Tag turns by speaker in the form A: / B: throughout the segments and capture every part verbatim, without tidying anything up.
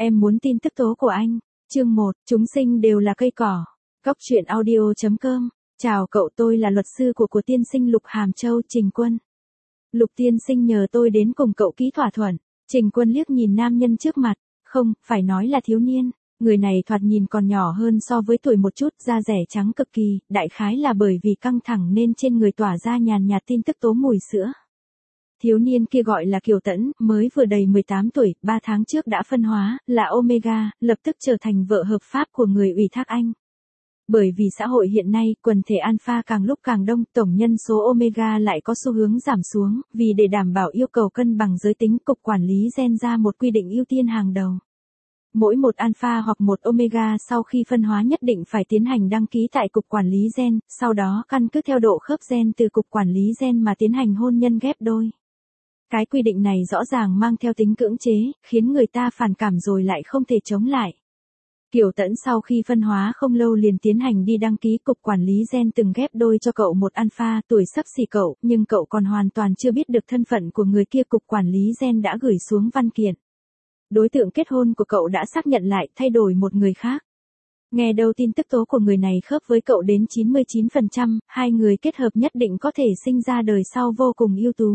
A: Em muốn tin tức tố của anh. Chương một, chúng sinh đều là cây cỏ. Góc truyện audio chấm com. Chào cậu, tôi là luật sư của của tiên sinh Lục Hàm Châu, Trình Quân. Lục tiên sinh nhờ tôi đến cùng cậu ký thỏa thuận. Trình Quân liếc nhìn nam nhân trước mặt. Không, phải nói là thiếu niên. Người này thoạt nhìn còn nhỏ hơn so với tuổi một chút, da rẻ trắng cực kỳ, đại khái là bởi vì căng thẳng nên trên người tỏa ra nhàn nhạt tin tức tố mùi sữa. Thiếu niên kia gọi là Kiều Tẫn, mới vừa đầy mười tám tuổi, ba tháng trước đã phân hóa, là Omega, lập tức trở thành vợ hợp pháp của người ủy thác anh. Bởi vì xã hội hiện nay, quần thể alpha càng lúc càng đông, tổng nhân số Omega lại có xu hướng giảm xuống, vì để đảm bảo yêu cầu cân bằng giới tính, Cục Quản lý Gen ra một quy định ưu tiên hàng đầu. Mỗi một alpha hoặc một omega sau khi phân hóa nhất định phải tiến hành đăng ký tại Cục Quản lý Gen, sau đó căn cứ theo độ khớp gen từ Cục Quản lý Gen mà tiến hành hôn nhân ghép đôi. Cái quy định này rõ ràng mang theo tính cưỡng chế, khiến người ta phản cảm rồi lại không thể chống lại. Kiều Tẫn sau khi phân hóa không lâu liền tiến hành đi đăng ký. Cục Quản lý Gen từng ghép đôi cho cậu một alpha tuổi sắp xỉ cậu, nhưng cậu còn hoàn toàn chưa biết được thân phận của người kia. Cục Quản lý Gen đã gửi xuống văn kiện. Đối tượng kết hôn của cậu đã xác nhận lại, thay đổi một người khác. Nghe đâu tin tức tố của người này khớp với cậu đến chín mươi chín phần trăm, hai người kết hợp nhất định có thể sinh ra đời sau vô cùng ưu tú.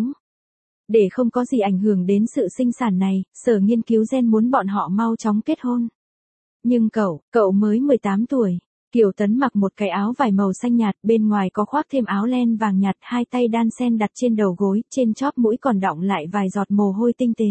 A: Để không có gì ảnh hưởng đến sự sinh sản này, Sở Nghiên cứu Gen muốn bọn họ mau chóng kết hôn. Nhưng cậu, cậu mới mười tám tuổi. Kiều Tẫn mặc một cái áo vải màu xanh nhạt, bên ngoài có khoác thêm áo len vàng nhạt, hai tay đan sen đặt trên đầu gối, trên chóp mũi còn đọng lại vài giọt mồ hôi tinh tế.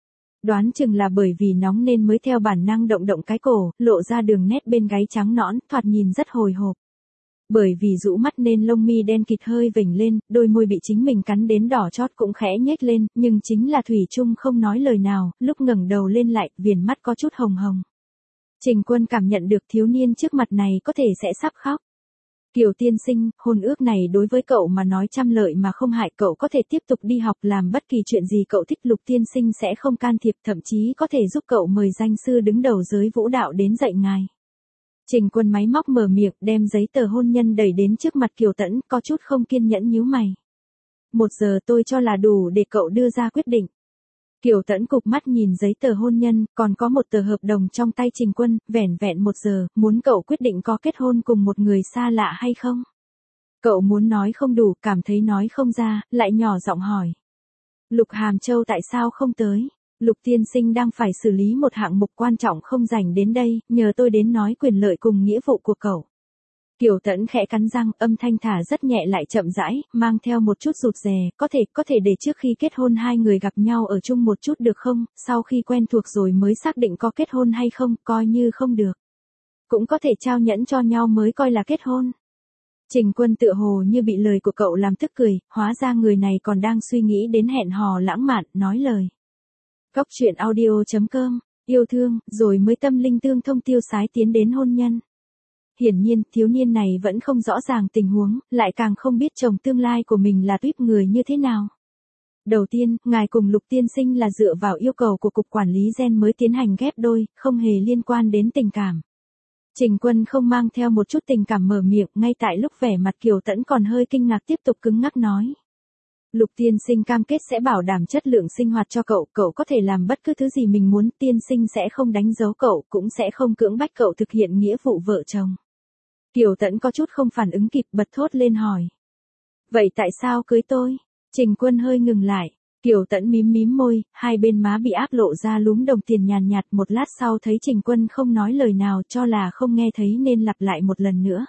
A: Đoán chừng là bởi vì nóng nên mới theo bản năng động động cái cổ, lộ ra đường nét bên gáy trắng nõn, thoạt nhìn rất hồi hộp. Bởi vì rũ mắt nên lông mi đen kịt hơi vểnh lên, đôi môi bị chính mình cắn đến đỏ chót cũng khẽ nhếch lên, nhưng chính là thủy chung không nói lời nào, lúc ngẩng đầu lên lại, viền mắt có chút hồng hồng. Trình Quân cảm nhận được thiếu niên trước mặt này có thể sẽ sắp khóc. Kiều tiên sinh, hôn ước này đối với cậu mà nói trăm lợi mà không hại, cậu có thể tiếp tục đi học, làm bất kỳ chuyện gì cậu thích, Lục tiên sinh sẽ không can thiệp, thậm chí có thể giúp cậu mời danh sư đứng đầu giới vũ đạo đến dạy ngài. Trình Quân máy móc mở miệng, đem giấy tờ hôn nhân đẩy đến trước mặt Kiều Tẫn, có chút không kiên nhẫn nhíu mày. Một giờ tôi cho là đủ để cậu đưa ra quyết định. Kiều Tẫn cụp mắt nhìn giấy tờ hôn nhân, còn có một tờ hợp đồng trong tay Trình Quân, vẻn vẹn một giờ, muốn cậu quyết định có kết hôn cùng một người xa lạ hay không. Cậu muốn nói không đủ, cảm thấy nói không ra, lại nhỏ giọng hỏi. Lục Hàm Châu tại sao không tới? Lục tiên sinh đang phải xử lý một hạng mục quan trọng không rảnh đến đây, nhờ tôi đến nói quyền lợi cùng nghĩa vụ của cậu. Kiều Tẫn khẽ cắn răng, âm thanh thả rất nhẹ lại chậm rãi, mang theo một chút rụt rè, có thể, có thể để trước khi kết hôn hai người gặp nhau ở chung một chút được không, sau khi quen thuộc rồi mới xác định có kết hôn hay không, coi như không được. Cũng có thể trao nhẫn cho nhau mới coi là kết hôn. Trình Quân tựa hồ như bị lời của cậu làm tức cười, hóa ra người này còn đang suy nghĩ đến hẹn hò lãng mạn, nói lời. Góc truyện audio chấm com, yêu thương, rồi mới tâm linh tương thông tiêu sái tiến đến hôn nhân. Hiển nhiên, thiếu niên này vẫn không rõ ràng tình huống, lại càng không biết chồng tương lai của mình là tuýp người như thế nào. Đầu tiên, ngài cùng Lục tiên sinh là dựa vào yêu cầu của Cục Quản lý Gen mới tiến hành ghép đôi, không hề liên quan đến tình cảm. Trình Quân không mang theo một chút tình cảm mở miệng, ngay tại lúc vẻ mặt Kiều Tẫn còn hơi kinh ngạc tiếp tục cứng ngắc nói. Lục tiên sinh cam kết sẽ bảo đảm chất lượng sinh hoạt cho cậu, cậu có thể làm bất cứ thứ gì mình muốn, tiên sinh sẽ không đánh dấu cậu, cũng sẽ không cưỡng bách cậu thực hiện nghĩa vụ vợ chồng. Kiều Tẫn có chút không phản ứng kịp, bật thốt lên hỏi. Vậy tại sao cưới tôi? Trình Quân hơi ngừng lại. Kiều Tẫn mím mím môi, hai bên má bị áp lộ ra lúm đồng tiền nhàn nhạt, một lát sau thấy Trình Quân không nói lời nào, cho là không nghe thấy nên lặp lại một lần nữa.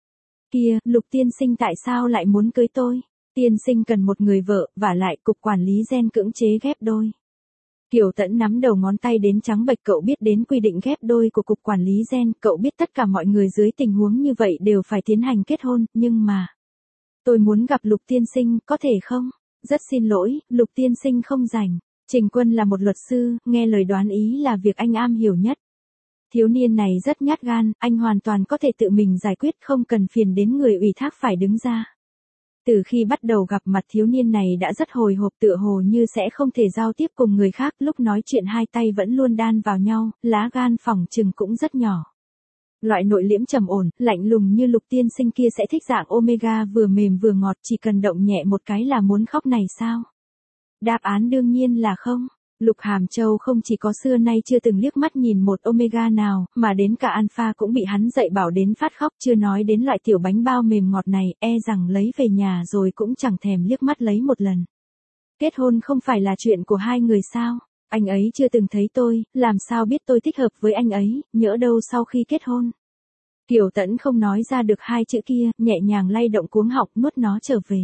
A: Kia, Lục tiên sinh tại sao lại muốn cưới tôi? Tiên sinh cần một người vợ, vả lại Cục Quản lý Gen cưỡng chế ghép đôi. Kiều Tẫn nắm đầu ngón tay đến trắng bệch, cậu biết đến quy định ghép đôi của Cục Quản lý Gen, cậu biết tất cả mọi người dưới tình huống như vậy đều phải tiến hành kết hôn, nhưng mà... Tôi muốn gặp Lục tiên sinh, có thể không? Rất xin lỗi, Lục tiên sinh không rảnh. Trình Quân là một luật sư, nghe lời đoán ý là việc anh am hiểu nhất. Thiếu niên này rất nhát gan, anh hoàn toàn có thể tự mình giải quyết, không cần phiền đến người ủy thác phải đứng ra. Từ khi bắt đầu gặp mặt thiếu niên này đã rất hồi hộp, tựa hồ như sẽ không thể giao tiếp cùng người khác, lúc nói chuyện hai tay vẫn luôn đan vào nhau, lá gan phỏng chừng cũng rất nhỏ. Loại nội liễm trầm ổn, lạnh lùng như Lục tiên sinh kia sẽ thích dạng Omega vừa mềm vừa ngọt, chỉ cần động nhẹ một cái là muốn khóc này sao? Đáp án đương nhiên là không. Lục Hàm Châu không chỉ có xưa nay chưa từng liếc mắt nhìn một Omega nào, mà đến cả Alpha cũng bị hắn dạy bảo đến phát khóc, chưa nói đến loại tiểu bánh bao mềm ngọt này, e rằng lấy về nhà rồi cũng chẳng thèm liếc mắt lấy một lần. Kết hôn không phải là chuyện của hai người sao? Anh ấy chưa từng thấy tôi, làm sao biết tôi thích hợp với anh ấy, nhỡ đâu sau khi kết hôn. Kiều Tẫn không nói ra được hai chữ kia, nhẹ nhàng lay động cuống họng nuốt nó trở về.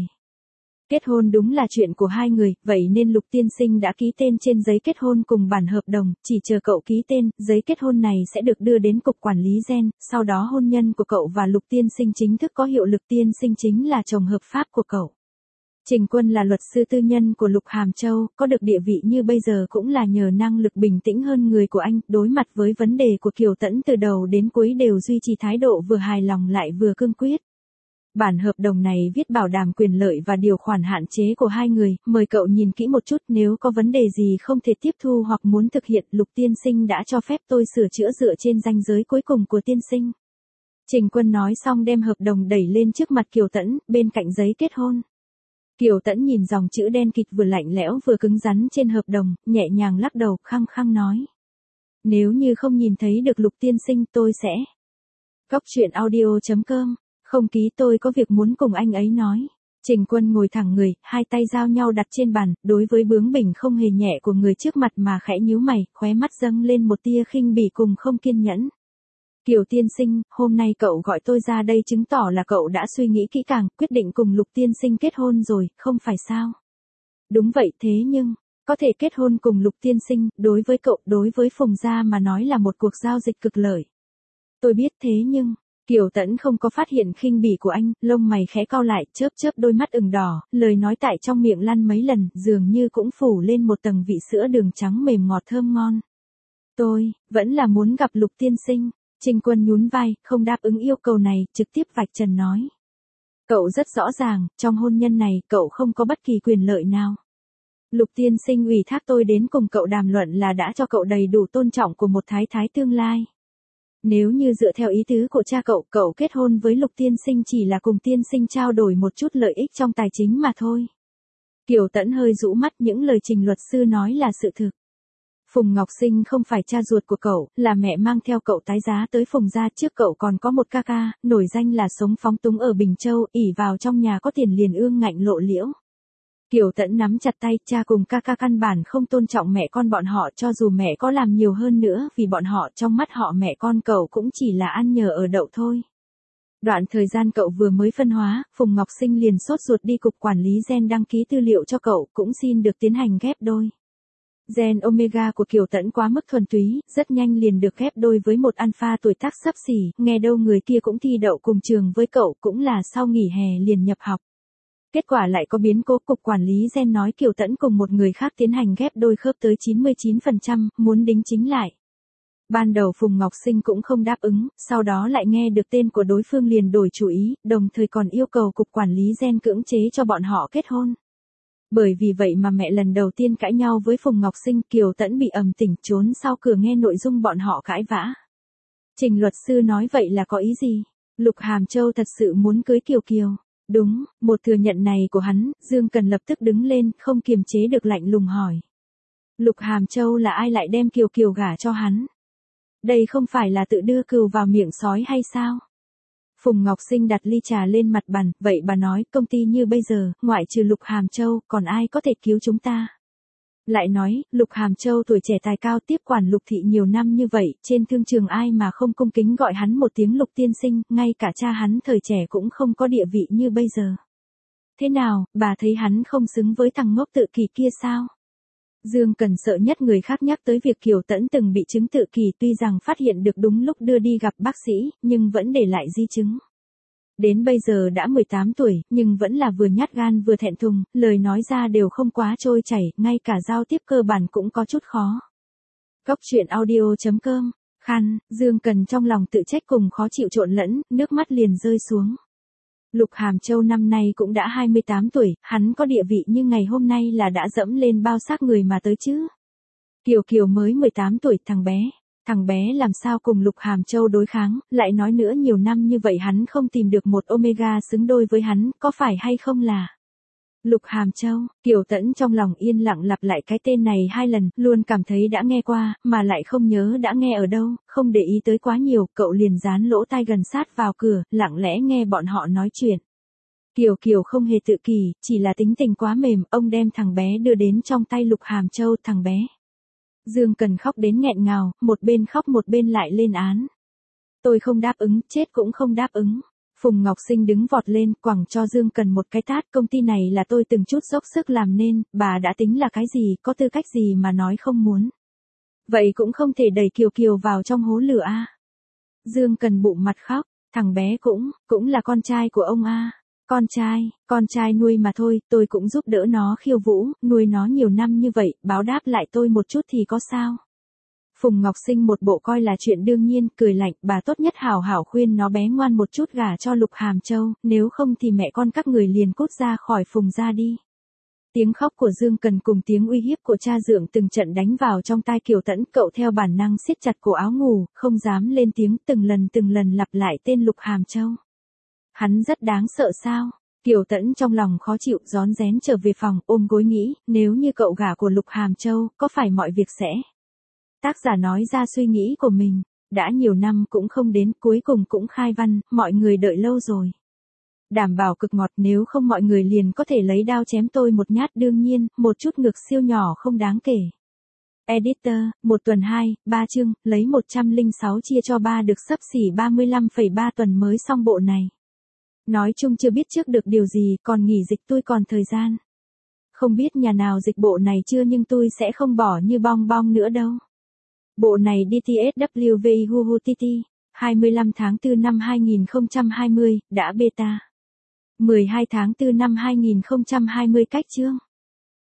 A: Kết hôn đúng là chuyện của hai người, vậy nên Lục tiên sinh đã ký tên trên giấy kết hôn cùng bản hợp đồng, chỉ chờ cậu ký tên, giấy kết hôn này sẽ được đưa đến cục quản lý gen, sau đó hôn nhân của cậu và Lục tiên sinh chính thức có hiệu lực. Tiên sinh chính là chồng hợp pháp của cậu. Trình Quân là luật sư tư nhân của Lục Hàm Châu, có được địa vị như bây giờ cũng là nhờ năng lực bình tĩnh hơn người của anh, đối mặt với vấn đề của Kiều Tẫn từ đầu đến cuối đều duy trì thái độ vừa hài lòng lại vừa cương quyết. Bản hợp đồng này viết bảo đảm quyền lợi và điều khoản hạn chế của hai người, mời cậu nhìn kỹ một chút, nếu có vấn đề gì không thể tiếp thu hoặc muốn thực hiện, Lục tiên sinh đã cho phép tôi sửa chữa dựa trên ranh giới cuối cùng của tiên sinh. Trình Quân nói xong đem hợp đồng đẩy lên trước mặt Kiều Tẫn, bên cạnh giấy kết hôn. Kiều Tẫn nhìn dòng chữ đen kịt vừa lạnh lẽo vừa cứng rắn trên hợp đồng, nhẹ nhàng lắc đầu, khăng khăng nói. Nếu như không nhìn thấy được Lục tiên sinh tôi sẽ. Cóc truyện audio chấm com, không ký, tôi có việc muốn cùng anh ấy nói. Trình Quân ngồi thẳng người, hai tay giao nhau đặt trên bàn, đối với bướng bỉnh không hề nhẹ của người trước mặt mà khẽ nhíu mày, khóe mắt dâng lên một tia khinh bỉ cùng không kiên nhẫn. Kiều tiên sinh, hôm nay cậu gọi tôi ra đây chứng tỏ là cậu đã suy nghĩ kỹ càng, quyết định cùng Lục tiên sinh kết hôn rồi, không phải sao? Đúng vậy, thế nhưng, có thể kết hôn cùng Lục tiên sinh, đối với cậu, đối với Phùng gia mà nói là một cuộc giao dịch cực lợi. Tôi biết, thế nhưng, Kiều Tẫn không có phát hiện khinh bỉ của anh, lông mày khẽ cau lại, chớp chớp đôi mắt ửng đỏ, lời nói tại trong miệng lăn mấy lần, dường như cũng phủ lên một tầng vị sữa đường trắng mềm ngọt thơm ngon. Tôi, vẫn là muốn gặp Lục tiên sinh. Trình Quân nhún vai, không đáp ứng yêu cầu này, trực tiếp vạch trần nói. Cậu rất rõ ràng, trong hôn nhân này, cậu không có bất kỳ quyền lợi nào. Lục tiên sinh ủy thác tôi đến cùng cậu đàm luận là đã cho cậu đầy đủ tôn trọng của một thái thái tương lai. Nếu như dựa theo ý tứ của cha cậu, cậu kết hôn với Lục tiên sinh chỉ là cùng tiên sinh trao đổi một chút lợi ích trong tài chính mà thôi. Kiều Tẫn hơi rũ mắt, những lời Trình luật sư nói là sự thực. Phùng Ngọc Sinh không phải cha ruột của cậu, là mẹ mang theo cậu tái giá tới Phùng gia, trước cậu còn có một ca ca, nổi danh là sống phóng túng ở Bình Châu, ỷ vào trong nhà có tiền liền ương ngạnh lộ liễu. Kiều Tẫn nắm chặt tay, cha cùng ca ca căn bản không tôn trọng mẹ con bọn họ, cho dù mẹ có làm nhiều hơn nữa, vì bọn họ, trong mắt họ mẹ con cậu cũng chỉ là ăn nhờ ở đậu thôi. Đoạn thời gian cậu vừa mới phân hóa, Phùng Ngọc Sinh liền sốt ruột đi cục quản lý gen đăng ký tư liệu cho cậu, cũng xin được tiến hành ghép đôi. Gen Omega của Kiều Tẫn quá mức thuần túy, rất nhanh liền được ghép đôi với một Alpha tuổi tác xấp xỉ, nghe đâu người kia cũng thi đậu cùng trường với cậu, cũng là sau nghỉ hè liền nhập học. Kết quả lại có biến cố, cục quản lý gen nói Kiều Tẫn cùng một người khác tiến hành ghép đôi khớp tới chín mươi chín phần trăm, muốn đính chính lại. Ban đầu Phùng Ngọc Sinh cũng không đáp ứng, sau đó lại nghe được tên của đối phương liền đổi chủ ý, đồng thời còn yêu cầu cục quản lý gen cưỡng chế cho bọn họ kết hôn. Bởi vì vậy mà mẹ lần đầu tiên cãi nhau với Phùng Ngọc Sinh, Kiều Tẫn bị ầm tỉnh trốn sau cửa nghe nội dung bọn họ cãi vã. Trình luật sư nói vậy là có ý gì? Lục Hàm Châu thật sự muốn cưới Kiều Kiều. Đúng, một thừa nhận này của hắn, Dương Cần lập tức đứng lên, không kiềm chế được lạnh lùng hỏi. Lục Hàm Châu là ai lại đem Kiều Kiều gả cho hắn? Đây không phải là tự đưa cừu vào miệng sói hay sao? Phùng Ngọc Sinh đặt ly trà lên mặt bàn, vậy bà nói, công ty như bây giờ, ngoại trừ Lục Hàm Châu, còn ai có thể cứu chúng ta? Lại nói, Lục Hàm Châu tuổi trẻ tài cao, tiếp quản Lục thị nhiều năm như vậy, trên thương trường ai mà không cung kính gọi hắn một tiếng Lục tiên sinh, ngay cả cha hắn thời trẻ cũng không có địa vị như bây giờ. Thế nào, bà thấy hắn không xứng với thằng ngốc tự kỷ kia sao? Dương Cần sợ nhất người khác nhắc tới việc Kiều Tẫn từng bị chứng tự kỷ, tuy rằng phát hiện được đúng lúc đưa đi gặp bác sĩ, nhưng vẫn để lại di chứng. Đến bây giờ đã mười tám tuổi, nhưng vẫn là vừa nhát gan vừa thẹn thùng, lời nói ra đều không quá trôi chảy, ngay cả giao tiếp cơ bản cũng có chút khó. Cóc truyện audio chấm com, khăn, Dương Cần trong lòng tự trách cùng khó chịu trộn lẫn, nước mắt liền rơi xuống. Lục Hàm Châu năm nay cũng đã hai mươi tám tuổi, hắn có địa vị như ngày hôm nay là đã dẫm lên bao xác người mà tới chứ. Kiều Kiều mới mười tám tuổi, thằng bé, thằng bé làm sao cùng Lục Hàm Châu đối kháng, lại nói nữa nhiều năm như vậy hắn không tìm được một Omega xứng đôi với hắn, có phải hay không là. Lục Hàm Châu, Kiều Tẫn trong lòng yên lặng lặp lại cái tên này hai lần, luôn cảm thấy đã nghe qua, mà lại không nhớ đã nghe ở đâu, không để ý tới quá nhiều, cậu liền dán lỗ tai gần sát vào cửa, lặng lẽ nghe bọn họ nói chuyện. Kiều Kiều không hề tự kỷ, chỉ là tính tình quá mềm, ông đem thằng bé đưa đến trong tay Lục Hàm Châu, thằng bé. Dương Cần khóc đến nghẹn ngào, một bên khóc một bên lại lên án. Tôi không đáp ứng, chết cũng không đáp ứng. Phùng Ngọc Sinh đứng vọt lên, quẳng cho Dương Cần một cái tát, công ty này là tôi từng chút dốc sức làm nên, bà đã tính là cái gì, có tư cách gì mà nói không muốn. Vậy cũng không thể đẩy Kiều Kiều vào trong hố lửa a. Dương Cần bụng mặt khóc, thằng bé cũng, cũng là con trai của ông a. Con trai, con trai nuôi mà thôi, tôi cũng giúp đỡ nó khiêu vũ, nuôi nó nhiều năm như vậy, báo đáp lại tôi một chút thì có sao. Phùng Ngọc Sinh một bộ coi là chuyện đương nhiên, cười lạnh, bà tốt nhất hảo hảo khuyên nó bé ngoan một chút gả cho Lục Hàm Châu, nếu không thì mẹ con các người liền cút ra khỏi Phùng gia đi. Tiếng khóc của Dương Cần cùng tiếng uy hiếp của cha dượng từng trận đánh vào trong tai Kiều Tẫn, cậu theo bản năng siết chặt cổ áo ngủ, không dám lên tiếng, từng lần từng lần lặp lại tên Lục Hàm Châu. Hắn rất đáng sợ sao? Kiều Tẫn trong lòng khó chịu, rón rén trở về phòng, ôm gối nghĩ, nếu như cậu gả của Lục Hàm Châu, có phải mọi việc sẽ... Tác giả nói ra suy nghĩ của mình, đã nhiều năm cũng không đến, cuối cùng cũng khai văn, mọi người đợi lâu rồi. Đảm bảo cực ngọt, nếu không mọi người liền có thể lấy đao chém tôi một nhát, đương nhiên, một chút ngực siêu nhỏ không đáng kể. Editor, một tuần hai, ba chương, lấy một trăm lẻ sáu chia cho ba được xấp xỉ ba mươi lăm phẩy ba tuần mới xong bộ này. Nói chung chưa biết trước được điều gì, còn nghỉ dịch tôi còn thời gian. Không biết nhà nào dịch bộ này chưa nhưng tôi sẽ không bỏ như bong bong nữa đâu. Bộ này đê tê ét vê kép Huhu tê tê, hai mươi lăm tháng tư năm hai nghìn không trăm hai mươi, đã beta. mười hai tháng tư năm hai nghìn không trăm hai mươi cách chương.